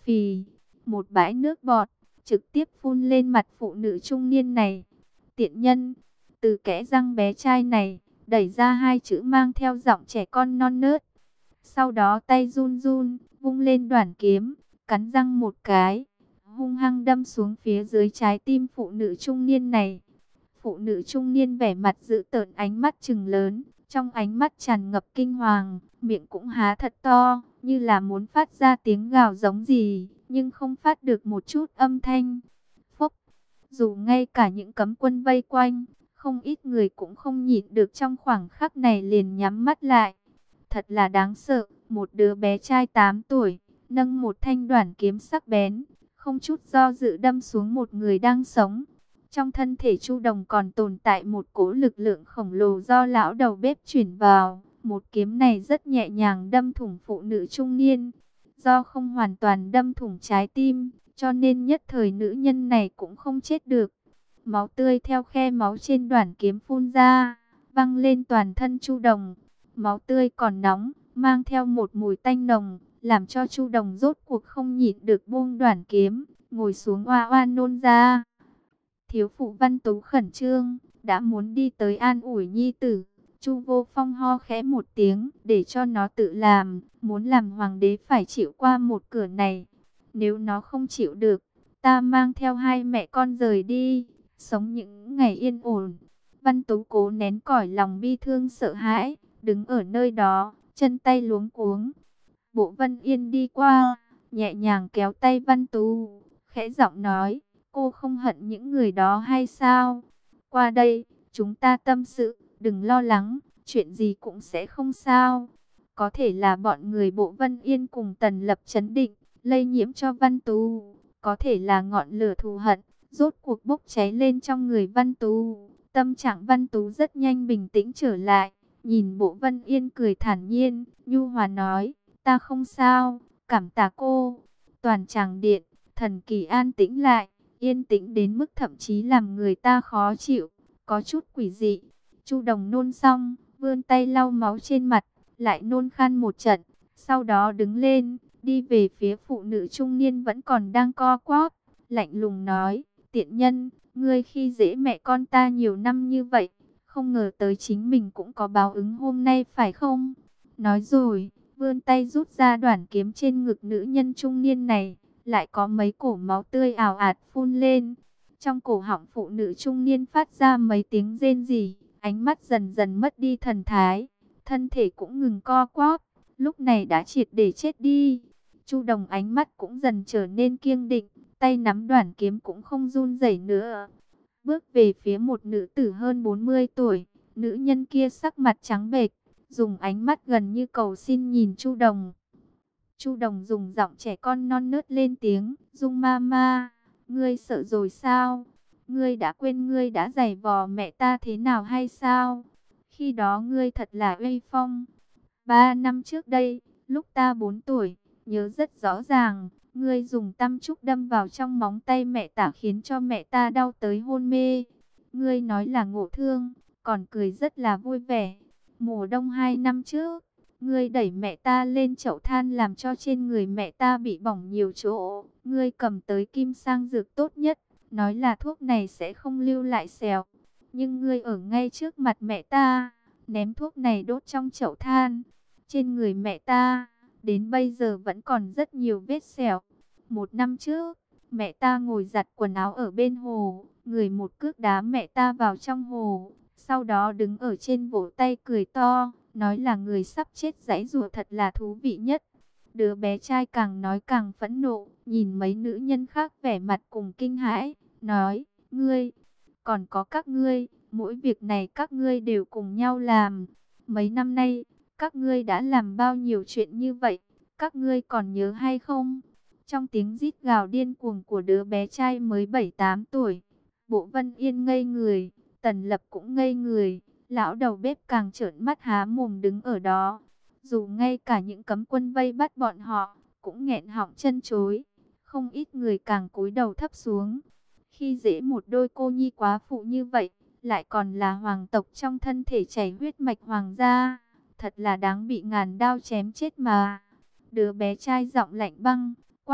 S1: phì, một bãi nước bọt, trực tiếp phun lên mặt phụ nữ trung niên này. Tiện nhân, từ kẽ răng bé trai này, đẩy ra hai chữ mang theo giọng trẻ con non nớt. Sau đó tay run run, vung lên đoản kiếm, cắn răng một cái, hung hăng đâm xuống phía dưới trái tim phụ nữ trung niên này. Phụ nữ trung niên vẻ mặt dữ tợn, ánh mắt trừng lớn, trong ánh mắt tràn ngập kinh hoàng, miệng cũng há thật to, như là muốn phát ra tiếng gào giống gì, nhưng không phát được một chút âm thanh. Phốc, dù ngay cả những cấm quân vây quanh, không ít người cũng không nhịn được trong khoảng khắc này liền nhắm mắt lại. Thật là đáng sợ, một đứa bé trai tám tuổi, nâng một thanh đoản kiếm sắc bén, không chút do dự đâm xuống một người đang sống. Trong thân thể Chu Đồng còn tồn tại một cỗ lực lượng khổng lồ do lão đầu bếp chuyển vào. Một kiếm này rất nhẹ nhàng đâm thủng phụ nữ trung niên. Do không hoàn toàn đâm thủng trái tim, cho nên nhất thời nữ nhân này cũng không chết được. Máu tươi theo khe máu trên đoản kiếm phun ra, văng lên toàn thân Chu Đồng. Máu tươi còn nóng, mang theo một mùi tanh nồng, làm cho Chu Đồng rốt cuộc không nhịn được buông đoản kiếm, ngồi xuống oa oa nôn ra. Thiếu phụ Văn Tú khẩn trương, đã muốn đi tới an ủi nhi tử. Chu Vô Phong ho khẽ một tiếng, để cho nó tự làm, muốn làm hoàng đế phải chịu qua một cửa này. Nếu nó không chịu được, ta mang theo hai mẹ con rời đi, sống những ngày yên ổn. Văn Tú cố nén cõi lòng bi thương sợ hãi, đứng ở nơi đó, chân tay luống cuống. Bộ Vân Yên đi qua, nhẹ nhàng kéo tay Văn Tú, khẽ giọng nói, cô không hận những người đó hay sao? Qua đây, chúng ta tâm sự, đừng lo lắng, chuyện gì cũng sẽ không sao. Có thể là bọn người Bộ Vân Yên cùng Tần Lập trấn định, lây nhiễm cho Văn Tú. Có thể là ngọn lửa thù hận, rốt cuộc bốc cháy lên trong người Văn Tú. Tâm trạng Văn Tú rất nhanh bình tĩnh trở lại, nhìn Bộ Vân Yên cười thản nhiên, nhu hòa nói, ta không sao, cảm tạ cô. Toàn tràng điện, thần kỳ an tĩnh lại, yên tĩnh đến mức thậm chí làm người ta khó chịu, có chút quỷ dị. Chu Đồng nôn xong, vươn tay lau máu trên mặt, lại nôn khan một trận, sau đó đứng lên, đi về phía phụ nữ trung niên vẫn còn đang co quắp, lạnh lùng nói, tiện nhân, ngươi khi dễ mẹ con ta nhiều năm như vậy, không ngờ tới chính mình cũng có báo ứng hôm nay phải không? Nói rồi, vươn tay rút ra đoản kiếm trên ngực nữ nhân trung niên này, lại có mấy cổ máu tươi ào ạt phun lên. Trong cổ họng phụ nữ trung niên phát ra mấy tiếng rên rỉ, ánh mắt dần dần mất đi thần thái, thân thể cũng ngừng co quắp, lúc này đã triệt để chết đi. Chu Đồng ánh mắt cũng dần trở nên kiêng định, tay nắm đoản kiếm cũng không run rẩy nữa. Bước về phía một nữ tử hơn bốn mươi tuổi, nữ nhân kia sắc mặt trắng bệch, dùng ánh mắt gần như cầu xin nhìn Chu Đồng. Chu Đồng dùng giọng trẻ con non nớt lên tiếng, Dung ma ma, ngươi sợ rồi sao? Ngươi đã quên ngươi đã giày vò mẹ ta thế nào hay sao? Khi đó ngươi thật là uy phong. Ba năm trước đây, lúc ta bốn tuổi, nhớ rất rõ ràng, ngươi dùng tăm trúc đâm vào trong móng tay mẹ ta khiến cho mẹ ta đau tới hôn mê. Ngươi nói là ngộ thương, còn cười rất là vui vẻ. Mùa đông hai năm trước, ngươi đẩy mẹ ta lên chậu than làm cho trên người mẹ ta bị bỏng nhiều chỗ. Ngươi cầm tới kim sang dược tốt nhất, nói là thuốc này sẽ không lưu lại sẹo. Nhưng ngươi ở ngay trước mặt mẹ ta, ném thuốc này đốt trong chậu than. Trên người mẹ ta, đến bây giờ vẫn còn rất nhiều vết sẹo. Một năm trước, mẹ ta ngồi giặt quần áo ở bên hồ, người một cước đá mẹ ta vào trong hồ. Sau đó đứng ở trên vỗ tay cười to, nói là người sắp chết giãy giụa thật là thú vị nhất. Đứa bé trai càng nói càng phẫn nộ, nhìn mấy nữ nhân khác vẻ mặt cùng kinh hãi, nói, ngươi, còn có các ngươi, mỗi việc này các ngươi đều cùng nhau làm. Mấy năm nay, các ngươi đã làm bao nhiêu chuyện như vậy, các ngươi còn nhớ hay không? Trong tiếng rít gào điên cuồng của đứa bé trai mới bảy tám tuổi, Bộ Vân Yên ngây người, Tần Lập cũng ngây người, lão đầu bếp càng trợn mắt há mồm đứng ở đó. Dù ngay cả những cấm quân vây bắt bọn họ, cũng nghẹn họng chân chối, không ít người càng cúi đầu thấp xuống. Khi dễ một đôi cô nhi quá phụ như vậy, lại còn là hoàng tộc trong thân thể chảy huyết mạch hoàng gia, thật là đáng bị ngàn đao chém chết mà. Đứa bé trai giọng lạnh băng, quát,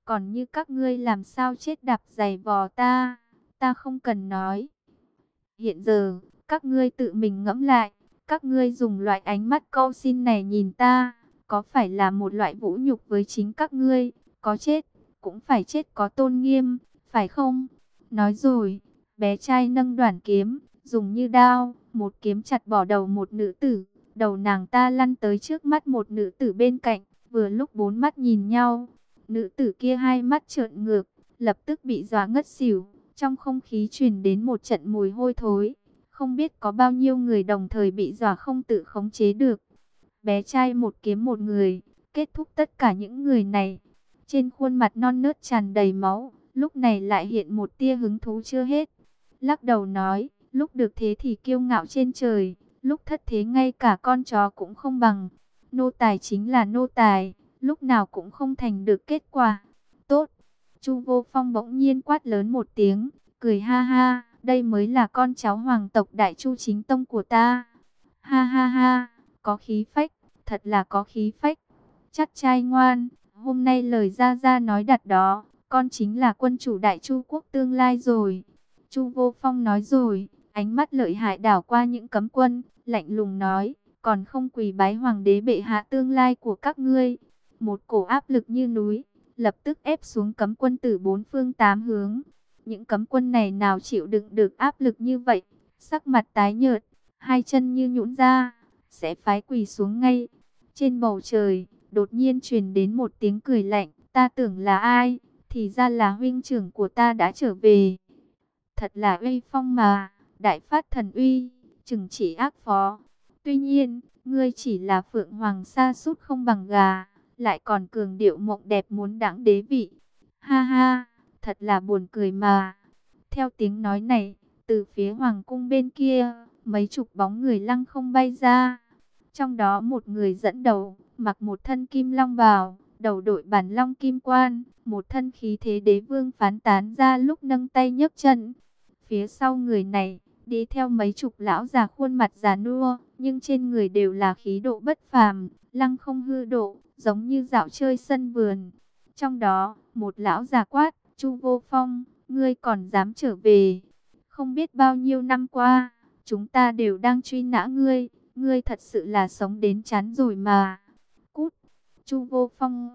S1: Còn như các ngươi làm sao chết đạp giày vò ta, ta không cần nói. Hiện giờ, các ngươi tự mình ngẫm lại, các ngươi dùng loại ánh mắt câu xin này nhìn ta, có phải là một loại vũ nhục với chính các ngươi, có chết, cũng phải chết có tôn nghiêm, phải không? Nói rồi, bé trai nâng đoản kiếm, dùng như đao, một kiếm chặt bỏ đầu một nữ tử, đầu nàng ta lăn tới trước mắt một nữ tử bên cạnh, vừa lúc bốn mắt nhìn nhau. Nữ tử kia hai mắt trợn ngược, lập tức bị dọa ngất xỉu. Trong không khí truyền đến một trận mùi hôi thối. Không biết có bao nhiêu người đồng thời bị dọa không tự khống chế được. Bé trai một kiếm một người, kết thúc tất cả những người này. Trên khuôn mặt non nớt tràn đầy máu, lúc này lại hiện một tia hứng thú chưa hết. Lắc đầu nói, lúc được thế thì kiêu ngạo trên trời, lúc thất thế ngay cả con chó cũng không bằng. Nô tài chính là nô tài, lúc nào cũng không thành được kết quả. Tốt. Chu Vô Phong bỗng nhiên quát lớn một tiếng, cười ha ha, đây mới là con cháu hoàng tộc Đại Chu chính tông của ta. Ha ha ha, có khí phách, thật là có khí phách. Chắc trai ngoan, hôm nay lời gia gia nói đặt đó, con chính là quân chủ Đại Chu quốc tương lai rồi. Chu Vô Phong nói rồi, ánh mắt lợi hại đảo qua những cấm quân, lạnh lùng nói, còn không quỳ bái hoàng đế bệ hạ tương lai của các ngươi. Một cổ áp lực như núi, lập tức ép xuống cấm quân từ bốn phương tám hướng. Những cấm quân này nào chịu đựng được áp lực như vậy, sắc mặt tái nhợt, hai chân như nhũn ra, sẽ phái quỳ xuống ngay. Trên bầu trời, đột nhiên truyền đến một tiếng cười lạnh, ta tưởng là ai, thì ra là huynh trưởng của ta đã trở về. Thật là uy phong mà, đại phát thần uy, trừng trị ác phó. Tuy nhiên, ngươi chỉ là phượng hoàng sa sút không bằng gà, lại còn cường điệu mộng đẹp muốn đãng đế vị. Ha ha, thật là buồn cười mà. Theo tiếng nói này, từ phía hoàng cung bên kia, mấy chục bóng người lăng không bay ra. Trong đó một người dẫn đầu, mặc một thân kim long bào, đầu đội bản long kim quan, một thân khí thế đế vương phán tán ra lúc nâng tay nhấc chân. Phía sau người này, đi theo mấy chục lão già khuôn mặt già nua, nhưng trên người đều là khí độ bất phàm, lăng không hư độ, giống như dạo chơi sân vườn. Trong đó, một lão già quát, Chu Vô Phong, ngươi còn dám trở về? Không biết bao nhiêu năm qua, chúng ta đều đang truy nã ngươi, ngươi thật sự là sống đến chán rồi mà. Cút! Chu Vô Phong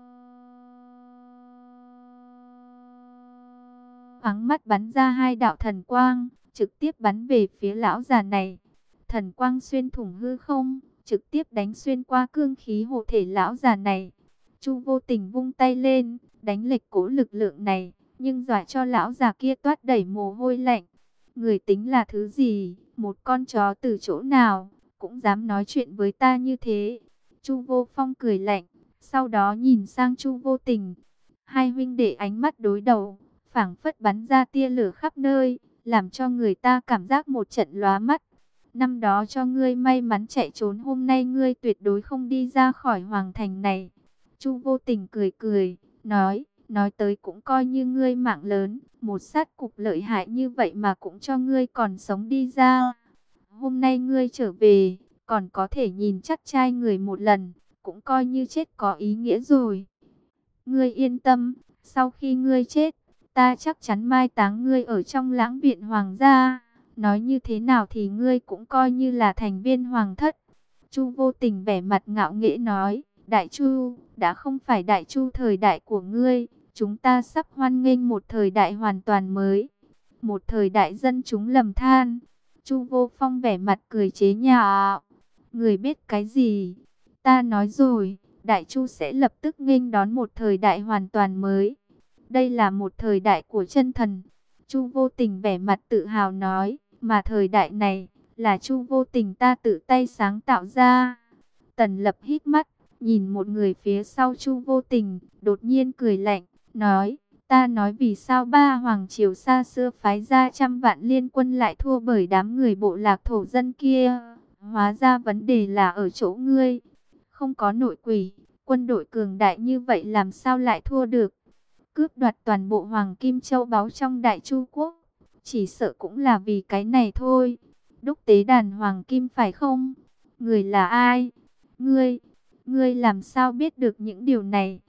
S1: áng mắt bắn ra hai đạo thần quang, trực tiếp bắn về phía lão già này. Thần quang xuyên thủng hư không, trực tiếp đánh xuyên qua cương khí hộ thể lão già này. Chu Vô Tình vung tay lên, đánh lệch cố lực lượng này, nhưng dọa cho lão già kia toát đẩy mồ hôi lạnh. Người tính là thứ gì, một con chó từ chỗ nào, cũng dám nói chuyện với ta như thế. Chu Vô Phong cười lạnh, sau đó nhìn sang Chu Vô Tình. Hai huynh đệ ánh mắt đối đầu, phảng phất bắn ra tia lửa khắp nơi, làm cho người ta cảm giác một trận lóa mắt. Năm đó cho ngươi may mắn chạy trốn, hôm nay ngươi tuyệt đối không đi ra khỏi hoàng thành này. Chu Vô Tình cười cười, nói, nói tới cũng coi như ngươi mạng lớn, một sát cục lợi hại như vậy mà cũng cho ngươi còn sống đi ra. Hôm nay ngươi trở về, còn có thể nhìn chắc trai người một lần, cũng coi như chết có ý nghĩa rồi. Ngươi yên tâm, sau khi ngươi chết, ta chắc chắn mai táng ngươi ở trong lãng viện hoàng gia. Nói như thế nào thì ngươi cũng coi như là thành viên hoàng thất. Chu Vô Tình vẻ mặt ngạo nghễ nói, Đại Chu, đã không phải Đại Chu thời đại của ngươi, chúng ta sắp hoan nghênh một thời đại hoàn toàn mới. Một thời đại dân chúng lầm than. Chu Vô Phong vẻ mặt cười chế nhạo, người biết cái gì? Ta nói rồi, Đại Chu sẽ lập tức nghênh đón một thời đại hoàn toàn mới. Đây là một thời đại của chân thần. Chu Vô Tình vẻ mặt tự hào nói, mà thời đại này là Chu Vô Tình ta tự tay sáng tạo ra. Tần Lập hít mắt, nhìn một người phía sau Chu Vô Tình, đột nhiên cười lạnh, nói, ta nói vì sao ba hoàng triều xa xưa phái ra trăm vạn liên quân lại thua bởi đám người bộ lạc thổ dân kia. Hóa ra vấn đề là ở chỗ ngươi. Không có nội quỷ, quân đội cường đại như vậy làm sao lại thua được? Cướp đoạt toàn bộ hoàng kim châu báu trong Đại Chu quốc, chỉ sợ cũng là vì cái này thôi. Đúc tế đàn hoàng kim phải không? Người là ai? Ngươi, ngươi làm sao biết được những điều này?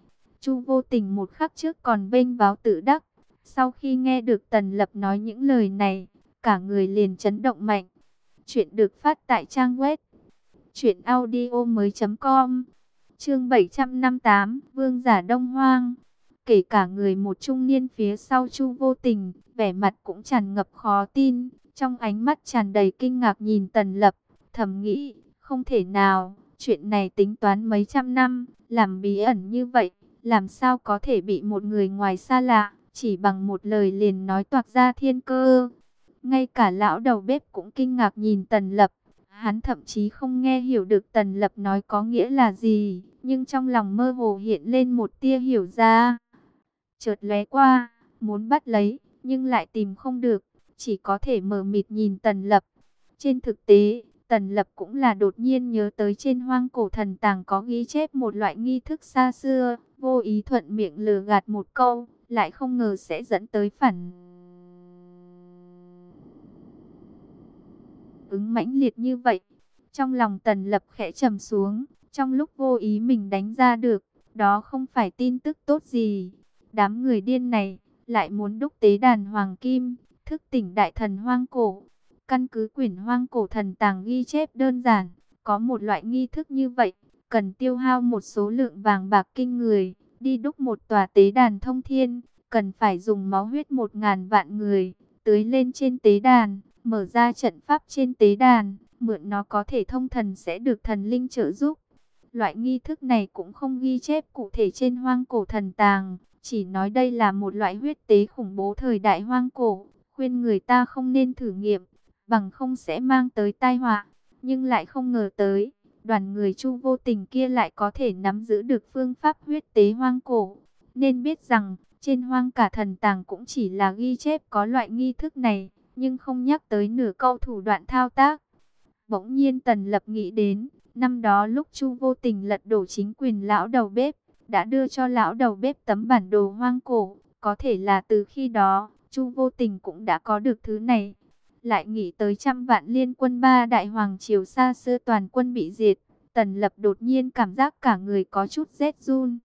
S1: Chu Vô Tình một khắc trước còn vênh váo tự đắc, sau khi nghe được Tần Lập nói những lời này, cả người liền chấn động mạnh. Chuyện được phát tại trang web truyện audio mới chấm com. Chương bảy trăm năm mươi tám, Vương giả Đông Hoang. Kể cả người một trung niên phía sau Chu Vô Tình, vẻ mặt cũng tràn ngập khó tin, trong ánh mắt tràn đầy kinh ngạc nhìn Tần Lập, thầm nghĩ, không thể nào, chuyện này tính toán mấy trăm năm, làm bí ẩn như vậy, làm sao có thể bị một người ngoài xa lạ, chỉ bằng một lời liền nói toạc ra thiên cơ. Ngay cả lão đầu bếp cũng kinh ngạc nhìn Tần Lập, hắn thậm chí không nghe hiểu được Tần Lập nói có nghĩa là gì, nhưng trong lòng mơ hồ hiện lên một tia hiểu ra. Chợt lóe qua, muốn bắt lấy, nhưng lại tìm không được, chỉ có thể mờ mịt nhìn Tần Lập. Trên thực tế, Tần Lập cũng là đột nhiên nhớ tới trên hoang cổ thần tàng có ghi chép một loại nghi thức xa xưa, vô ý thuận miệng lừa gạt một câu, lại không ngờ sẽ dẫn tới phản ứng mãnh liệt như vậy. Trong lòng Tần Lập khẽ trầm xuống, trong lúc vô ý mình đánh ra được, đó không phải tin tức tốt gì. Đám người điên này lại muốn đúc tế đàn hoàng kim, thức tỉnh đại thần hoang cổ. Căn cứ quyển hoang cổ thần tàng ghi chép đơn giản, có một loại nghi thức như vậy, cần tiêu hao một số lượng vàng bạc kinh người, đi đúc một tòa tế đàn thông thiên, cần phải dùng máu huyết một ngàn vạn người, tưới lên trên tế đàn, mở ra trận pháp trên tế đàn, mượn nó có thể thông thần sẽ được thần linh trợ giúp. Loại nghi thức này cũng không ghi chép cụ thể trên hoang cổ thần tàng, chỉ nói đây là một loại huyết tế khủng bố thời đại hoang cổ, khuyên người ta không nên thử nghiệm, bằng không sẽ mang tới tai họa. Nhưng lại không ngờ tới, đoàn người Chu Vô Tình kia lại có thể nắm giữ được phương pháp huyết tế hoang cổ. Nên biết rằng, trên hoang cả thần tàng cũng chỉ là ghi chép có loại nghi thức này, nhưng không nhắc tới nửa câu thủ đoạn thao tác. Bỗng nhiên Tần Lập nghĩ đến, năm đó lúc Chu Vô Tình lật đổ chính quyền lão đầu bếp, đã đưa cho lão đầu bếp tấm bản đồ hoang cổ, có thể là từ khi đó, Chu Vô Tình cũng đã có được thứ này. Lại nghĩ tới trăm vạn liên quân ba đại hoàng triều xa xưa toàn quân bị diệt, Tần Lập đột nhiên cảm giác cả người có chút rét run.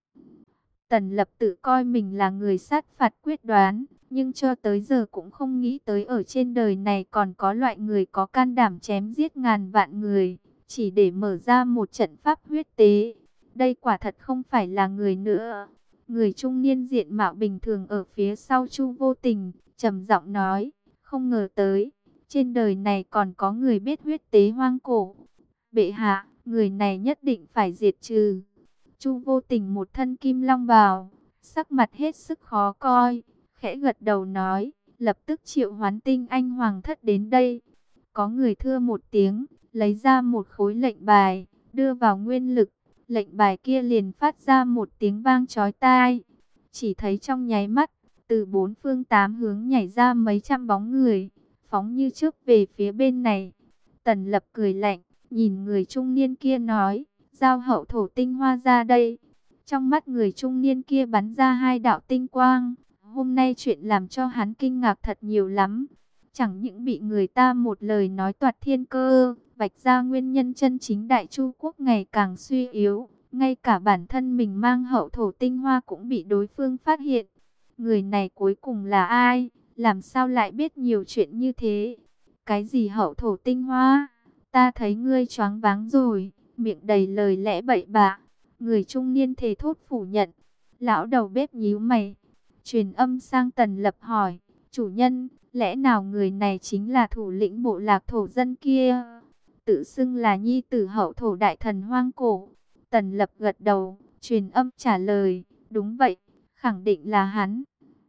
S1: Tần Lập tự coi mình là người sát phạt quyết đoán, nhưng cho tới giờ cũng không nghĩ tới ở trên đời này còn có loại người có can đảm chém giết ngàn vạn người, chỉ để mở ra một trận pháp huyết tế. Đây quả thật không phải là người nữa. Người trung niên diện mạo bình thường ở phía sau Chu Vô Tình, trầm giọng nói, không ngờ tới, trên đời này còn có người biết huyết tế hoang cổ. Bệ hạ, người này nhất định phải diệt trừ. Chu Vô Tình một thân kim long bào, sắc mặt hết sức khó coi, khẽ gật đầu nói, lập tức triệu hoán tinh anh hoàng thất đến đây. Có người thưa một tiếng, lấy ra một khối lệnh bài, đưa vào nguyên lực, lệnh bài kia liền phát ra một tiếng vang chói tai. Chỉ thấy trong nháy mắt, từ bốn phương tám hướng nhảy ra mấy trăm bóng người, phóng như trước về phía bên này. Tần Lập cười lạnh, nhìn người trung niên kia nói, giao hậu thổ tinh hoa ra đây. Trong mắt người trung niên kia bắn ra hai đạo tinh quang. Hôm nay chuyện làm cho hắn kinh ngạc thật nhiều lắm. Chẳng những bị người ta một lời nói toạc thiên cơ, vạch ra nguyên nhân chân chính Đại Chu quốc ngày càng suy yếu. Ngay cả bản thân mình mang hậu thổ tinh hoa cũng bị đối phương phát hiện. Người này cuối cùng là ai? Làm sao lại biết nhiều chuyện như thế? Cái gì hậu thổ tinh hoa? Ta thấy ngươi choáng váng rồi, miệng đầy lời lẽ bậy bạ. Người trung niên thề thốt phủ nhận. Lão đầu bếp nhíu mày, truyền âm sang Tần Lập hỏi, chủ nhân, lẽ nào người này chính là thủ lĩnh bộ lạc thổ dân kia, tự xưng là nhi tử hậu thổ đại thần hoang cổ? Tần Lập gật đầu, truyền âm trả lời, đúng vậy, khẳng định là hắn.